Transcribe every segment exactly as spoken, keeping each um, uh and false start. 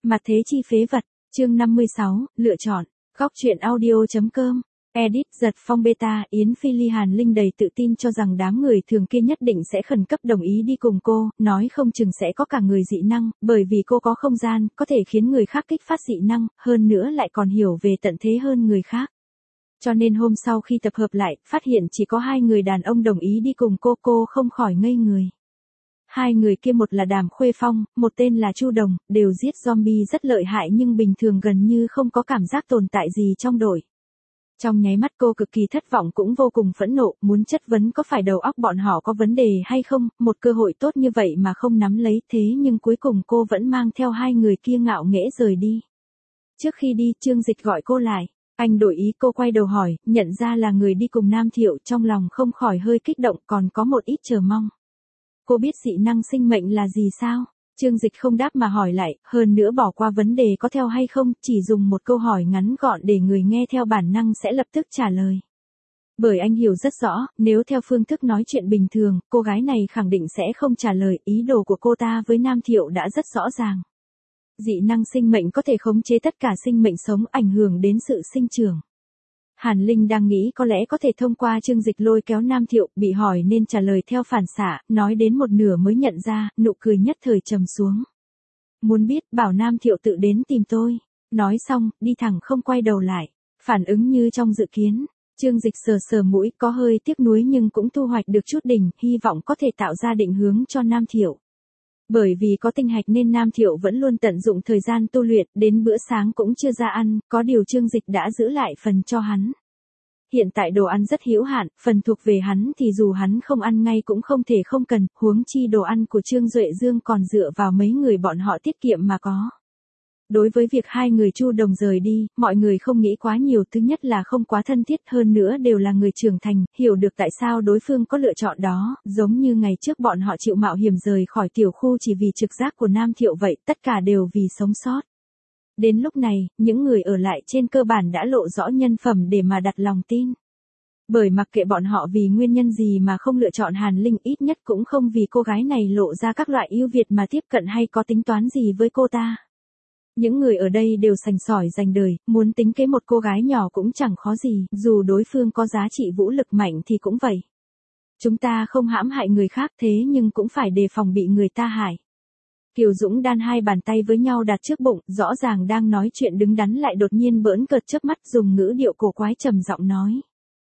Mặt thế chi phế vật, chương năm mươi sáu, lựa chọn, góc truyện audio.com, edit giật phong beta. Yến Phi Ly Hàn Linh đầy tự tin cho rằng đám người thường kia nhất định sẽ khẩn cấp đồng ý đi cùng cô, nói không chừng sẽ có cả người dị năng, bởi vì cô có không gian, có thể khiến người khác kích phát dị năng, hơn nữa lại còn hiểu về tận thế hơn người khác. Cho nên hôm sau khi tập hợp lại, phát hiện chỉ có hai người đàn ông đồng ý đi cùng cô, cô không khỏi ngây người. Hai người kia một là Đàm Khuê Phong, một tên là Chu Đồng, đều giết zombie rất lợi hại nhưng bình thường gần như không có cảm giác tồn tại gì trong đội. Trong nháy mắt cô cực kỳ thất vọng cũng vô cùng phẫn nộ, muốn chất vấn có phải đầu óc bọn họ có vấn đề hay không, một cơ hội tốt như vậy mà không nắm lấy, thế nhưng cuối cùng cô vẫn mang theo hai người kia ngạo nghễ rời đi. Trước khi đi, Trương Dịch gọi cô lại. Anh đổi ý, cô quay đầu hỏi, nhận ra là người đi cùng Nam Thiệu, trong lòng không khỏi hơi kích động, còn có một ít chờ mong. Cô biết dị năng sinh mệnh là gì sao? Trương Dịch không đáp mà hỏi lại, hơn nữa bỏ qua vấn đề có theo hay không, chỉ dùng một câu hỏi ngắn gọn để người nghe theo bản năng sẽ lập tức trả lời. Bởi anh hiểu rất rõ, nếu theo phương thức nói chuyện bình thường, cô gái này khẳng định sẽ không trả lời, ý đồ của cô ta với Nam Thiệu đã rất rõ ràng. Dị năng sinh mệnh có thể khống chế tất cả sinh mệnh sống, ảnh hưởng đến sự sinh trưởng. Hàn Linh đang nghĩ có lẽ có thể thông qua Trương Dịch lôi kéo Nam Thiệu, bị hỏi nên trả lời theo phản xạ, nói đến một nửa mới nhận ra, nụ cười nhất thời trầm xuống. Muốn biết, bảo Nam Thiệu tự đến tìm tôi. Nói xong, đi thẳng không quay đầu lại. Phản ứng như trong dự kiến. Trương Dịch sờ sờ mũi, có hơi tiếc nuối nhưng cũng thu hoạch được chút đỉnh, hy vọng có thể tạo ra định hướng cho Nam Thiệu. Bởi vì có tinh hạch nên Nam Thiệu vẫn luôn tận dụng thời gian tu luyện, đến bữa sáng cũng chưa ra ăn, có điều Trương Dịch đã giữ lại phần cho hắn. Hiện tại đồ ăn rất hữu hạn, phần thuộc về hắn thì dù hắn không ăn ngay cũng không thể không cần, huống chi đồ ăn của Trương Duệ Dương còn dựa vào mấy người bọn họ tiết kiệm mà có. Đối với việc hai người Chu Đồng rời đi, mọi người không nghĩ quá nhiều, thứ nhất là không quá thân thiết, hơn nữa đều là người trưởng thành, hiểu được tại sao đối phương có lựa chọn đó, giống như ngày trước bọn họ chịu mạo hiểm rời khỏi tiểu khu chỉ vì trực giác của Nam Thiệu vậy, tất cả đều vì sống sót. Đến lúc này, những người ở lại trên cơ bản đã lộ rõ nhân phẩm để mà đặt lòng tin. Bởi mặc kệ bọn họ vì nguyên nhân gì mà không lựa chọn Hàn Linh, ít nhất cũng không vì cô gái này lộ ra các loại ưu việt mà tiếp cận hay có tính toán gì với cô ta. Những người ở đây đều sành sỏi dành đời, muốn tính kế một cô gái nhỏ cũng chẳng khó gì, dù đối phương có giá trị vũ lực mạnh thì cũng vậy. Chúng ta không hãm hại người khác thế nhưng cũng phải đề phòng bị người ta hại. Kiều Dũng đan hai bàn tay với nhau đặt trước bụng, rõ ràng đang nói chuyện đứng đắn lại đột nhiên bỡn cợt chớp mắt dùng ngữ điệu cổ quái trầm giọng nói.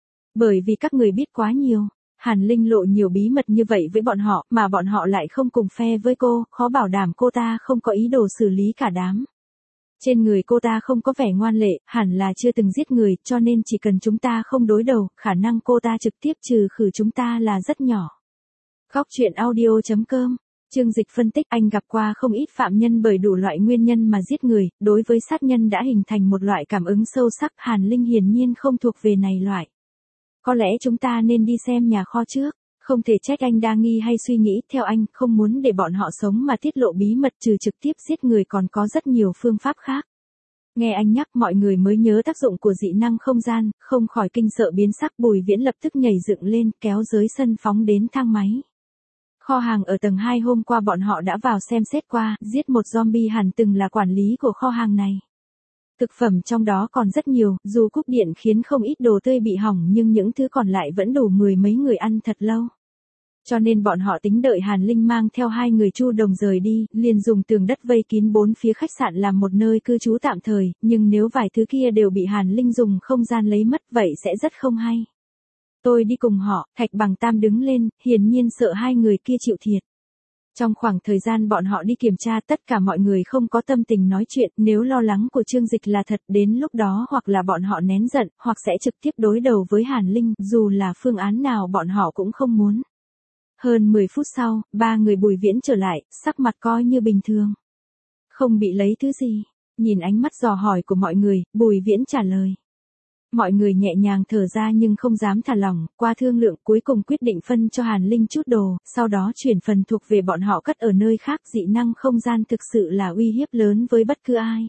Bởi vì các người biết quá nhiều. Hàn Linh lộ nhiều bí mật như vậy với bọn họ, mà bọn họ lại không cùng phe với cô, khó bảo đảm cô ta không có ý đồ xử lý cả đám. Trên người cô ta không có vẻ ngoan lệ, hẳn là chưa từng giết người, cho nên chỉ cần chúng ta không đối đầu, khả năng cô ta trực tiếp trừ khử chúng ta là rất nhỏ. Góc truyện audio.com, Trương Dịch phân tích, anh gặp qua không ít phạm nhân bởi đủ loại nguyên nhân mà giết người, đối với sát nhân đã hình thành một loại cảm ứng sâu sắc, Hàn Linh hiển nhiên không thuộc về này loại. Có lẽ chúng ta nên đi xem nhà kho trước. Không thể trách anh đa nghi hay suy nghĩ, theo anh, không muốn để bọn họ sống mà tiết lộ bí mật trừ trực tiếp giết người còn có rất nhiều phương pháp khác. Nghe anh nhắc mọi người mới nhớ tác dụng của dị năng không gian, không khỏi kinh sợ biến sắc. Bùi Viễn lập tức nhảy dựng lên, kéo dưới sân phóng đến thang máy. Kho hàng ở tầng hai hôm qua bọn họ đã vào xem xét qua, giết một zombie hẳn từng là quản lý của kho hàng này. Thực phẩm trong đó còn rất nhiều, dù cúp điện khiến không ít đồ tươi bị hỏng nhưng những thứ còn lại vẫn đủ mười mấy người ăn thật lâu. Cho nên bọn họ tính đợi Hàn Linh mang theo hai người Chu Đồng rời đi, liền dùng tường đất vây kín bốn phía khách sạn làm một nơi cư trú tạm thời, nhưng nếu vài thứ kia đều bị Hàn Linh dùng không gian lấy mất vậy sẽ rất không hay. Tôi đi cùng họ, Thạch Bằng Tam đứng lên, hiển nhiên sợ hai người kia chịu thiệt. Trong khoảng thời gian bọn họ đi kiểm tra tất cả mọi người không có tâm tình nói chuyện, nếu lo lắng của Trương Dịch là thật đến lúc đó hoặc là bọn họ nén giận, hoặc sẽ trực tiếp đối đầu với Hàn Linh, dù là phương án nào bọn họ cũng không muốn. Hơn mười phút sau, ba người Bùi Viễn trở lại, sắc mặt coi như bình thường. Không bị lấy thứ gì, nhìn ánh mắt dò hỏi của mọi người, Bùi Viễn trả lời. Mọi người nhẹ nhàng thở ra nhưng không dám thả lỏng, qua thương lượng cuối cùng quyết định phân cho Hàn Linh chút đồ, sau đó chuyển phần thuộc về bọn họ cất ở nơi khác. Dị năng không gian thực sự là uy hiếp lớn với bất cứ ai.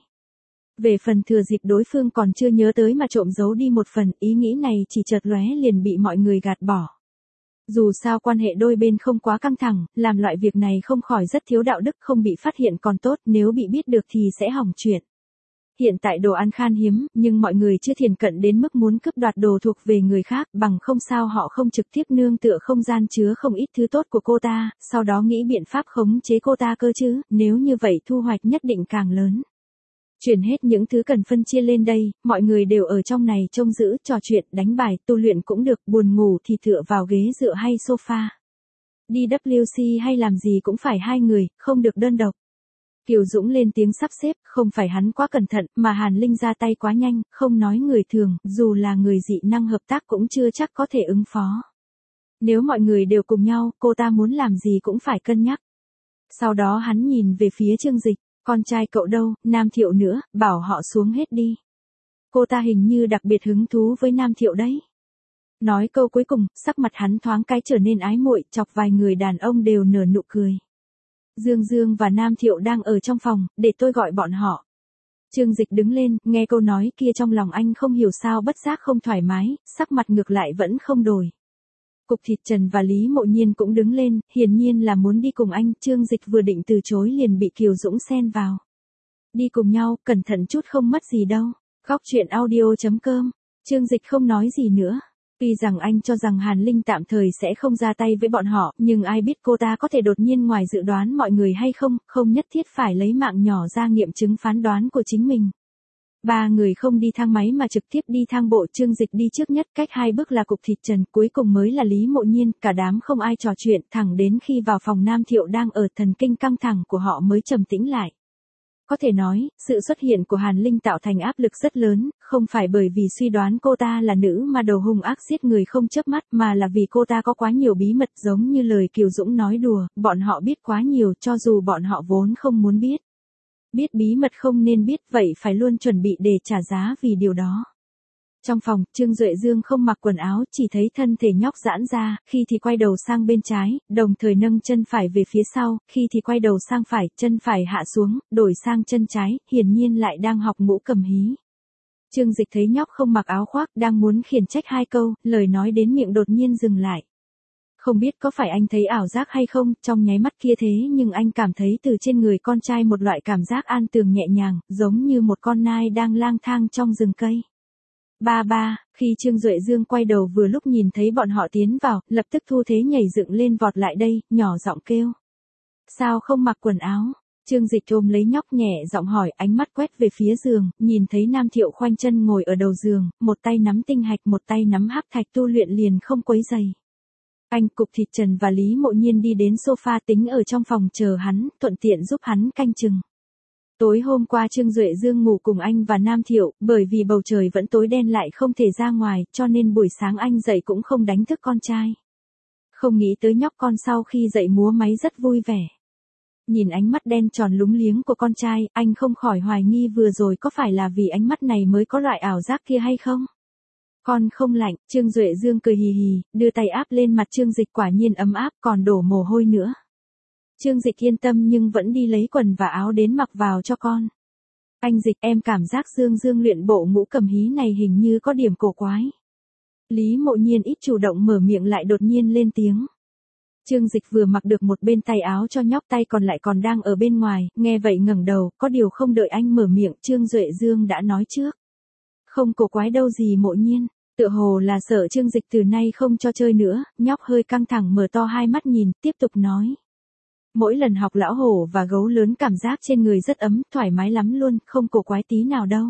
Về phần thừa dịp đối phương còn chưa nhớ tới mà trộm giấu đi một phần, ý nghĩ này chỉ chợt lóe liền bị mọi người gạt bỏ. Dù sao quan hệ đôi bên không quá căng thẳng, làm loại việc này không khỏi rất thiếu đạo đức, không bị phát hiện còn tốt, nếu bị biết được thì sẽ hỏng chuyện. Hiện tại đồ ăn khan hiếm, nhưng mọi người chưa thiền cận đến mức muốn cướp đoạt đồ thuộc về người khác, bằng không sao họ không trực tiếp nương tựa không gian chứa không ít thứ tốt của cô ta, sau đó nghĩ biện pháp khống chế cô ta cơ chứ, nếu như vậy thu hoạch nhất định càng lớn. Chuyển hết những thứ cần phân chia lên đây, mọi người đều ở trong này trông giữ, trò chuyện, đánh bài, tu luyện cũng được, buồn ngủ thì tựa vào ghế dựa hay sofa. Đi W C hay làm gì cũng phải hai người, không được đơn độc. Kiều Dũng lên tiếng sắp xếp, không phải hắn quá cẩn thận, mà Hàn Linh ra tay quá nhanh, không nói người thường, dù là người dị năng hợp tác cũng chưa chắc có thể ứng phó. Nếu mọi người đều cùng nhau, cô ta muốn làm gì cũng phải cân nhắc. Sau đó hắn nhìn về phía Trương Dịch, con trai cậu đâu, Nam Thiệu nữa, bảo họ xuống hết đi. Cô ta hình như đặc biệt hứng thú với Nam Thiệu đấy. Nói câu cuối cùng, sắc mặt hắn thoáng cái trở nên ái muội, chọc vài người đàn ông đều nở nụ cười. Dương Dương và Nam Thiệu đang ở trong phòng, để tôi gọi bọn họ. Trương Dịch đứng lên, nghe câu nói kia trong lòng anh không hiểu sao bất giác không thoải mái, sắc mặt ngược lại vẫn không đổi. Cục Thịt Trần và Lý Mộ Nhiên cũng đứng lên, hiển nhiên là muốn đi cùng anh, Trương Dịch vừa định từ chối liền bị Kiều Dũng xen vào. Đi cùng nhau, cẩn thận chút không mất gì đâu. Góc truyện audio chấm com. Trương Dịch không nói gì nữa. Tuy rằng anh cho rằng Hàn Linh tạm thời sẽ không ra tay với bọn họ, nhưng ai biết cô ta có thể đột nhiên ngoài dự đoán mọi người hay không, không nhất thiết phải lấy mạng nhỏ ra nghiệm chứng phán đoán của chính mình. Ba người không đi thang máy mà trực tiếp đi thang bộ, Trương Dịch đi trước nhất, cách hai bước là Cục Thịt Trần, cuối cùng mới là Lý Mộ Nhiên, cả đám không ai trò chuyện, thẳng đến khi vào phòng Nam Thiệu đang ở, thần kinh căng thẳng của họ mới trầm tĩnh lại. Có thể nói, sự xuất hiện của Hàn Linh tạo thành áp lực rất lớn, không phải bởi vì suy đoán cô ta là nữ mà đầu hung ác giết người không chớp mắt, mà là vì cô ta có quá nhiều bí mật, giống như lời Kiều Dũng nói đùa, bọn họ biết quá nhiều cho dù bọn họ vốn không muốn biết. Biết bí mật không nên biết, vậy phải luôn chuẩn bị để trả giá vì điều đó. Trong phòng, Trương Duệ Dương không mặc quần áo, chỉ thấy thân thể nhóc giãn ra, khi thì quay đầu sang bên trái, đồng thời nâng chân phải về phía sau, khi thì quay đầu sang phải, chân phải hạ xuống, đổi sang chân trái, hiển nhiên lại đang học ngũ cầm hí. Trương Dịch thấy nhóc không mặc áo khoác, đang muốn khiển trách hai câu, lời nói đến miệng đột nhiên dừng lại. Không biết có phải anh thấy ảo giác hay không, trong nháy mắt kia thế nhưng anh cảm thấy từ trên người con trai một loại cảm giác an tường nhẹ nhàng, giống như một con nai đang lang thang trong rừng cây. Ba ba, khi Trương Duệ Dương quay đầu vừa lúc nhìn thấy bọn họ tiến vào, lập tức thu thế nhảy dựng lên vọt lại đây, nhỏ giọng kêu. Sao không mặc quần áo? Trương Dịch ôm lấy nhóc nhẹ giọng hỏi, ánh mắt quét về phía giường, nhìn thấy Nam Thiệu khoanh chân ngồi ở đầu giường, một tay nắm tinh hạch một tay nắm hắc thạch tu luyện liền không quấy giày. Anh, Cục Thịt Trần và Lý Mộ Nhiên đi đến sofa tính ở trong phòng chờ hắn, thuận tiện giúp hắn canh chừng. Tối hôm qua Trương Duệ Dương ngủ cùng anh và Nam Thiệu, bởi vì bầu trời vẫn tối đen lại không thể ra ngoài, cho nên buổi sáng anh dậy cũng không đánh thức con trai. Không nghĩ tới nhóc con sau khi dậy múa máy rất vui vẻ. Nhìn ánh mắt đen tròn lúng liếng của con trai, anh không khỏi hoài nghi vừa rồi có phải là vì ánh mắt này mới có loại ảo giác kia hay không? Con không lạnh, Trương Duệ Dương cười hì hì, đưa tay áp lên mặt Trương Dịch, quả nhiên ấm áp, còn đổ mồ hôi nữa. Trương Dịch yên tâm nhưng vẫn đi lấy quần và áo đến mặc vào cho con. Anh Dịch, em cảm giác Dương Dương luyện bộ ngũ cầm hí này hình như có điểm cổ quái. Lý Mộ Nhiên ít chủ động mở miệng lại đột nhiên lên tiếng. Trương Dịch vừa mặc được một bên tay áo cho nhóc, tay còn lại còn đang ở bên ngoài, nghe vậy ngẩng đầu, có điều không đợi anh mở miệng, Trương Duệ Dương đã nói trước. Không cổ quái đâu gì Mộ Nhiên, tựa hồ là sợ Trương Dịch từ nay không cho chơi nữa, nhóc hơi căng thẳng mở to hai mắt nhìn, tiếp tục nói. Mỗi lần học lão hổ và gấu lớn cảm giác trên người rất ấm, thoải mái lắm luôn, không cổ quái tí nào đâu.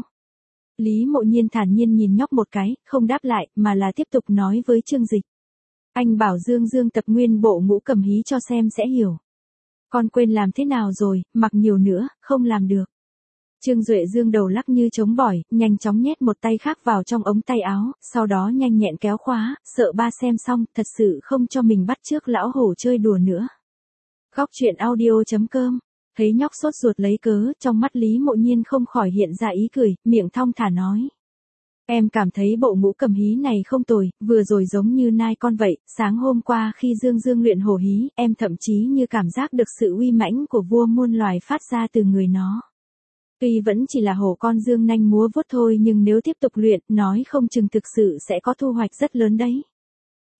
Lý Mộ Nhiên thản nhiên nhìn nhóc một cái, không đáp lại, mà là tiếp tục nói với Trương Dịch. Anh bảo Dương Dương tập nguyên bộ ngũ cầm hí cho xem sẽ hiểu. Con quên làm thế nào rồi, mặc nhiều nữa, không làm được. Trương Duệ Dương đầu lắc như trống bỏi, nhanh chóng nhét một tay khác vào trong ống tay áo, sau đó nhanh nhẹn kéo khóa, sợ ba xem xong, thật sự không cho mình bắt chước lão hổ chơi đùa nữa. Góc truyện audio chấm com. Thấy nhóc sốt ruột lấy cớ, trong mắt Lý Mộ Nhiên không khỏi hiện ra ý cười, miệng thong thả nói. Em cảm thấy bộ ngũ cầm hí này không tồi, vừa rồi giống như nai con vậy, sáng hôm qua khi Dương Dương luyện hổ hí, em thậm chí như cảm giác được sự uy mãnh của vua muôn loài phát ra từ người nó. Tuy vẫn chỉ là hổ con dương nanh múa vuốt thôi nhưng nếu tiếp tục luyện, nói không chừng thực sự sẽ có thu hoạch rất lớn đấy.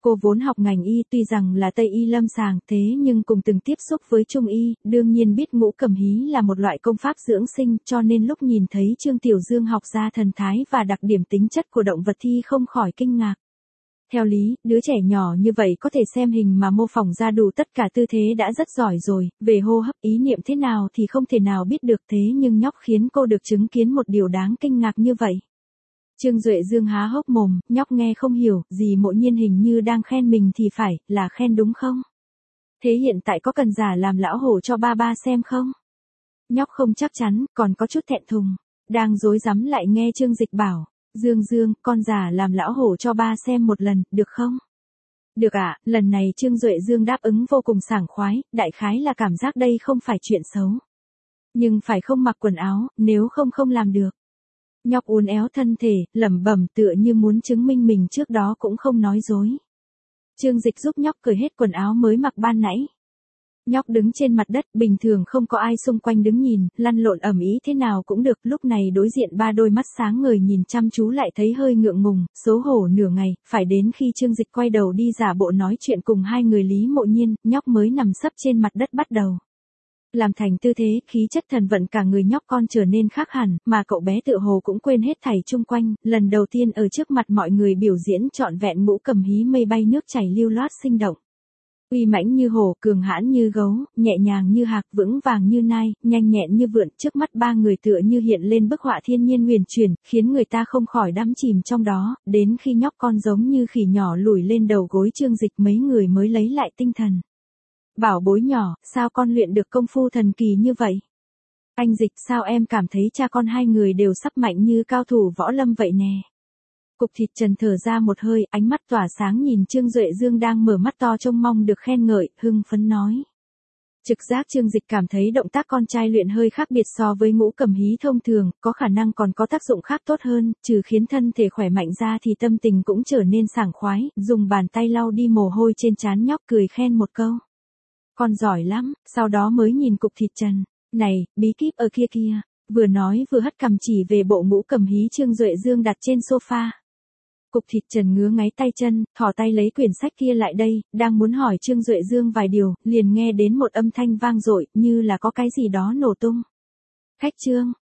Cô vốn học ngành y, tuy rằng là Tây y lâm sàng, thế nhưng cùng từng tiếp xúc với Trung y, đương nhiên biết ngũ cẩm hí là một loại công pháp dưỡng sinh, cho nên lúc nhìn thấy Trương Tiểu Dương học ra thần thái và đặc điểm tính chất của động vật thì không khỏi kinh ngạc. Theo lý, đứa trẻ nhỏ như vậy có thể xem hình mà mô phỏng ra đủ tất cả tư thế đã rất giỏi rồi, về hô hấp ý niệm thế nào thì không thể nào biết được, thế nhưng nhóc khiến cô được chứng kiến một điều đáng kinh ngạc như vậy. Trương Duệ Dương há hốc mồm, nhóc nghe không hiểu, dì Mộ Nhiên hình như đang khen mình thì phải, là khen đúng không? Thế hiện tại có cần giả làm lão hổ cho ba ba xem không? Nhóc không chắc chắn, còn có chút thẹn thùng, đang rối rắm lại nghe Trương Dịch bảo, Dương Dương, con giả làm lão hổ cho ba xem một lần, được không? Được ạ, à, lần này Trương Duệ Dương đáp ứng vô cùng sảng khoái, đại khái là cảm giác đây không phải chuyện xấu. Nhưng phải không mặc quần áo, nếu không không làm được. Nhóc uốn éo thân thể, lẩm bẩm tựa như muốn chứng minh mình trước đó cũng không nói dối. Trương Dịch giúp nhóc cởi hết quần áo mới mặc ban nãy. Nhóc đứng trên mặt đất, bình thường không có ai xung quanh đứng nhìn, lăn lộn ầm ĩ thế nào cũng được, lúc này đối diện ba đôi mắt sáng ngời nhìn chăm chú lại thấy hơi ngượng ngùng, xấu hổ nửa ngày, phải đến khi Trương Dịch quay đầu đi giả bộ nói chuyện cùng hai người Lý Mộ Nhiên, nhóc mới nằm sấp trên mặt đất bắt đầu làm thành tư thế, khí chất thần vận cả người nhóc con trở nên khác hẳn, mà cậu bé tựa hồ cũng quên hết thảy chung quanh, lần đầu tiên ở trước mặt mọi người biểu diễn trọn vẹn ngũ cầm hí mây bay nước chảy lưu loát sinh động. Uy mãnh như hổ, cường hãn như gấu, nhẹ nhàng như hạc, vững vàng như nai, nhanh nhẹn như vượn, trước mắt ba người tựa như hiện lên bức họa thiên nhiên huyền chuyển, khiến người ta không khỏi đắm chìm trong đó, đến khi nhóc con giống như khỉ nhỏ lùi lên đầu gối Trương Dịch mấy người mới lấy lại tinh thần. Bảo bối nhỏ, sao con luyện được công phu thần kỳ như vậy? Anh Dịch, sao em cảm thấy cha con hai người đều sắp mạnh như cao thủ võ lâm vậy nè? Cục Thịt Trần thở ra một hơi, ánh mắt tỏa sáng nhìn Trương Duệ Dương đang mở mắt to trông mong được khen ngợi, hưng phấn nói. Trực giác Trương Dịch cảm thấy động tác con trai luyện hơi khác biệt so với ngũ cầm hí thông thường, có khả năng còn có tác dụng khác tốt hơn, trừ khiến thân thể khỏe mạnh ra thì tâm tình cũng trở nên sảng khoái, dùng bàn tay lau đi mồ hôi trên trán nhóc cười khen một câu. Con giỏi lắm, sau đó mới nhìn Cục Thịt Trần, này, bí kíp ở kia kia, vừa nói vừa hất cằm chỉ về bộ ngũ cầm hí Trương Duệ Dương đặt trên sofa. Cục Thịt Trần ngứa ngáy tay chân, thò tay lấy quyển sách kia lại đây, đang muốn hỏi Trương Duệ Dương vài điều, liền nghe đến một âm thanh vang dội, như là có cái gì đó nổ tung. Khách Trương,